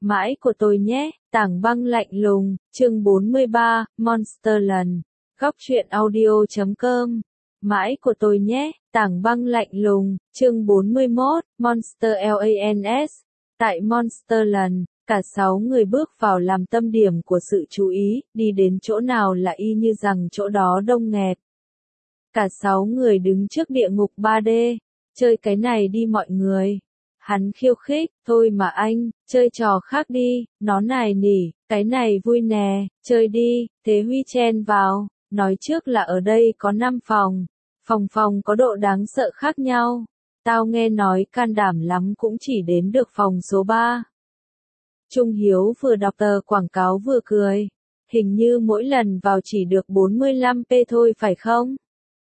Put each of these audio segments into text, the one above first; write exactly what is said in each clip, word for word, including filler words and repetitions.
Mãi của tôi nhé, Tảng băng lạnh lùng, chương bốn mươi ba, Monsterland. Góc truyện audio chấm com. Mãi của tôi nhé, Tảng băng lạnh lùng, chương bốn mươi mốt, Monster Land. Tại Monsterland, cả sáu người bước vào làm tâm điểm của sự chú ý, đi đến chỗ nào là y như rằng chỗ đó đông nghẹt. Cả sáu người đứng trước địa ngục ba D, chơi cái này đi mọi người. Hắn khiêu khích, thôi mà anh, chơi trò khác đi, nó nài nỉ, cái này vui nè, chơi đi, Thế Huy chen vào, nói trước là ở đây có năm phòng, phòng phòng có độ đáng sợ khác nhau, tao nghe nói can đảm lắm cũng chỉ đến được phòng số ba. Trung Hiếu vừa đọc tờ quảng cáo vừa cười, hình như mỗi lần vào chỉ được bốn mươi lăm p thôi phải không?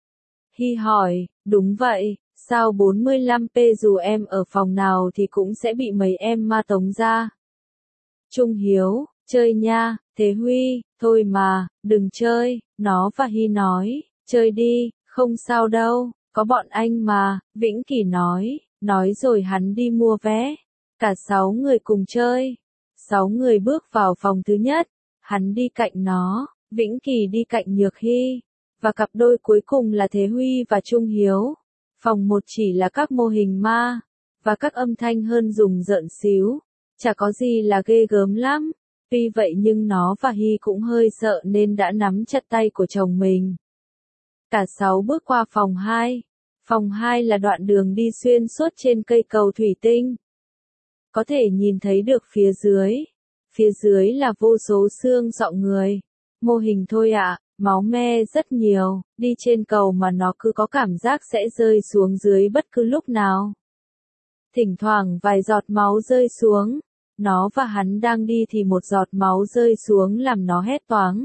Hi hỏi, đúng vậy. Sao bốn mươi lăm p dù em ở phòng nào thì cũng sẽ bị mấy em ma tống ra. Trung Hiếu, chơi nha, Thế Huy, thôi mà, đừng chơi, nó và Hi nói, chơi đi, không sao đâu, có bọn anh mà, Vĩnh Kỳ nói, nói rồi hắn đi mua vé. Cả sáu người cùng chơi. Sáu người bước vào phòng thứ nhất, hắn đi cạnh nó, Vĩnh Kỳ đi cạnh Nhược Hi, và cặp đôi cuối cùng là Thế Huy và Trung Hiếu. Phòng một chỉ là các mô hình ma, và các âm thanh hơn rùng rợn xíu, chả có gì là ghê gớm lắm. Tuy vậy nhưng nó và Hi cũng hơi sợ nên đã nắm chặt tay của chồng mình. Cả sáu bước qua phòng hai. Phòng hai là đoạn đường đi xuyên suốt trên cây cầu thủy tinh. Có thể nhìn thấy được phía dưới. Phía dưới là vô số xương sọ người. Mô hình thôi ạ. À. Máu me rất nhiều, đi trên cầu mà nó cứ có cảm giác sẽ rơi xuống dưới bất cứ lúc nào. Thỉnh thoảng vài giọt máu rơi xuống, nó và hắn đang đi thì một giọt máu rơi xuống làm nó hét toáng.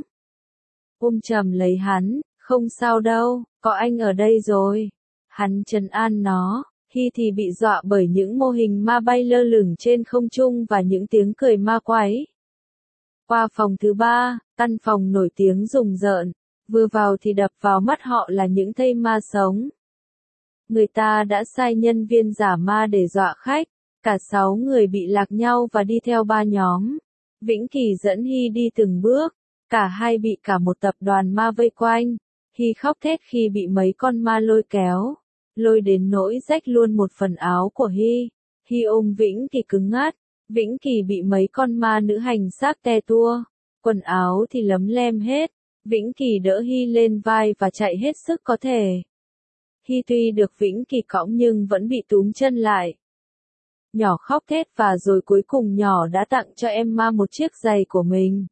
Ôm chầm lấy hắn, không sao đâu, có anh ở đây rồi. Hắn trấn an nó, Hi thì bị dọa bởi những mô hình ma bay lơ lửng trên không trung và những tiếng cười ma quái. Qua phòng thứ ba, căn phòng nổi tiếng rùng rợn, vừa vào thì đập vào mắt họ là những thây ma sống. Người ta đã sai nhân viên giả ma để dọa khách, cả sáu người bị lạc nhau và đi theo ba nhóm. Vĩnh Kỳ dẫn Hi đi từng bước, cả hai bị cả một tập đoàn ma vây quanh. Hi khóc thét khi bị mấy con ma lôi kéo, lôi đến nỗi rách luôn một phần áo của Hi. Hi ôm Vĩnh Kỳ cứng ngắc. Vĩnh Kỳ bị mấy con ma nữ hành xác te tua, quần áo thì lấm lem hết. Vĩnh Kỳ đỡ Hi lên vai và chạy hết sức có thể. Hi tuy được Vĩnh Kỳ cõng nhưng vẫn bị túm chân lại. Nhỏ khóc thét và rồi cuối cùng nhỏ đã tặng cho em ma một chiếc giày của mình.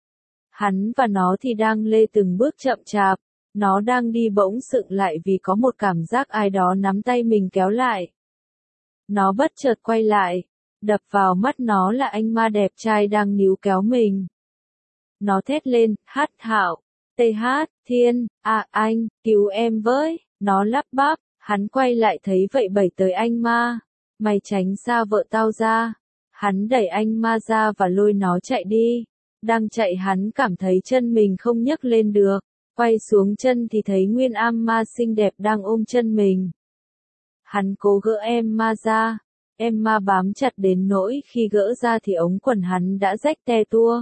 Hắn và nó thì đang lê từng bước chậm chạp, nó đang đi bỗng sững lại vì có một cảm giác ai đó nắm tay mình kéo lại. Nó bất chợt quay lại. Đập vào mắt nó là anh ma đẹp trai đang níu kéo mình. Nó thét lên, Hát Hạo, tê hát, Thiên, à anh, cứu em với, nó lắp bắp, hắn quay lại thấy vậy bẩy tới anh ma, mày tránh xa vợ tao ra. Hắn đẩy anh ma ra và lôi nó chạy đi. Đang chạy hắn cảm thấy chân mình không nhấc lên được, quay xuống chân thì thấy Nguyên Am ma xinh đẹp đang ôm chân mình. Hắn cố gỡ em ma ra. Em ma bám chặt đến nỗi khi gỡ ra thì ống quần hắn đã rách te tua.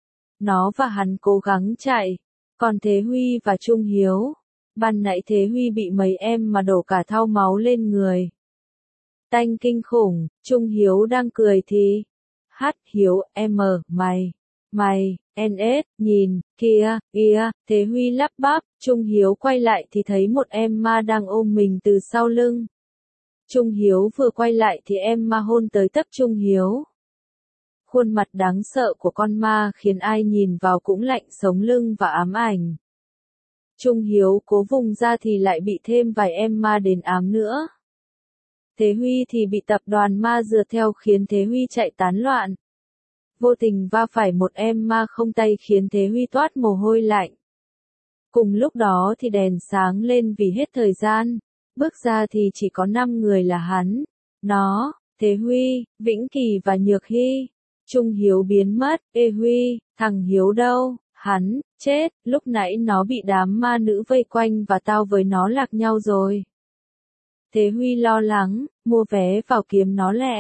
Nó và hắn cố gắng chạy, còn Thế Huy và Trung Hiếu. Ban nãy Thế Huy bị mấy em mà đổ cả thau máu lên người. Tanh kinh khủng, Trung Hiếu đang cười thì. Hát Hiếu, em mờ, mày, mày, en ét, nhìn, kia, kia, Thế Huy lắp bắp, Trung Hiếu quay lại thì thấy một em ma đang ôm mình từ sau lưng. Trung Hiếu vừa quay lại thì em ma hôn tới tấp Trung Hiếu. Khuôn mặt đáng sợ của con ma khiến ai nhìn vào cũng lạnh sống lưng và ám ảnh. Trung Hiếu cố vùng ra thì lại bị thêm vài em ma đến ám nữa. Thế Huy thì bị tập đoàn ma rượt theo khiến Thế Huy chạy tán loạn. Vô tình va phải một em ma không tay khiến Thế Huy toát mồ hôi lạnh. Cùng lúc đó thì đèn sáng lên vì hết thời gian. Bước ra thì chỉ có năm người là hắn, nó, Thế Huy, Vĩnh Kỳ và Nhược Hi. Trung Hiếu biến mất, ê Huy, thằng Hiếu đâu, hắn, chết, lúc nãy nó bị đám ma nữ vây quanh và tao với nó lạc nhau rồi. Thế Huy lo lắng, mua vé vào kiếm nó lẹ.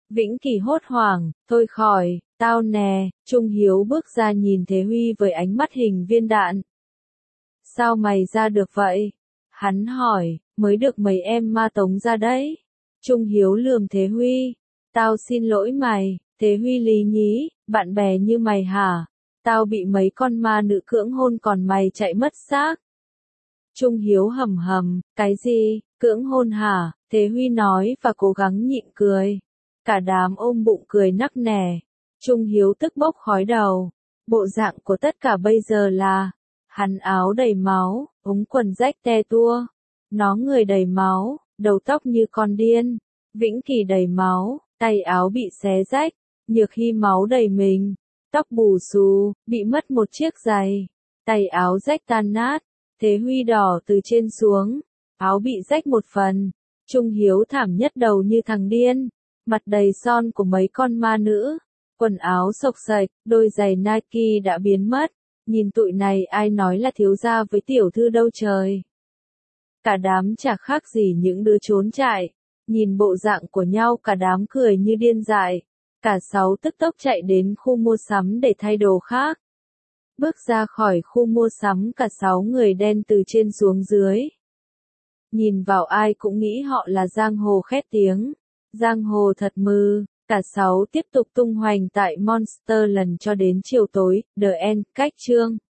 Vĩnh Kỳ hốt hoảng, thôi khỏi, tao nè, Trung Hiếu bước ra nhìn Thế Huy với ánh mắt hình viên đạn. Sao mày ra được vậy? Hắn hỏi, mới được mấy em ma tống ra đấy. Trung Hiếu lườm Thế Huy, tao xin lỗi mày, Thế Huy lý nhí, bạn bè như mày hả? Tao bị mấy con ma nữ cưỡng hôn còn mày chạy mất xác. Trung Hiếu hầm hầm, cái gì, cưỡng hôn hả? Thế Huy nói và cố gắng nhịn cười. Cả đám ôm bụng cười nắc nẻ. Trung Hiếu tức bốc khói đầu. Bộ dạng của tất cả bây giờ là, hắn áo đầy máu, ống quần rách te tua. Nó người đầy máu, đầu tóc như con điên. Vĩnh Kỳ đầy máu, tay áo bị xé rách. Nhược Hy máu đầy mình. Tóc bù xù, bị mất một chiếc giày. Tay áo rách tan nát. Thế Huy đỏ từ trên xuống. Áo bị rách một phần. Trung Hiếu thảm nhất đầu như thằng điên. Mặt đầy son của mấy con ma nữ. Quần áo xộc xệch, đôi giày Nike đã biến mất. Nhìn tụi này ai nói là thiếu gia với tiểu thư đâu trời. Cả đám chả khác gì những đứa trốn chạy. Nhìn bộ dạng của nhau cả đám cười như điên dại. Cả sáu tức tốc chạy đến khu mua sắm để thay đồ khác. Bước ra khỏi khu mua sắm cả sáu người đen từ trên xuống dưới. Nhìn vào ai cũng nghĩ họ là giang hồ khét tiếng. Giang hồ thật mư. Cả sáu tiếp tục tung hoành tại Monsterland cho đến chiều tối. The End, cách chương.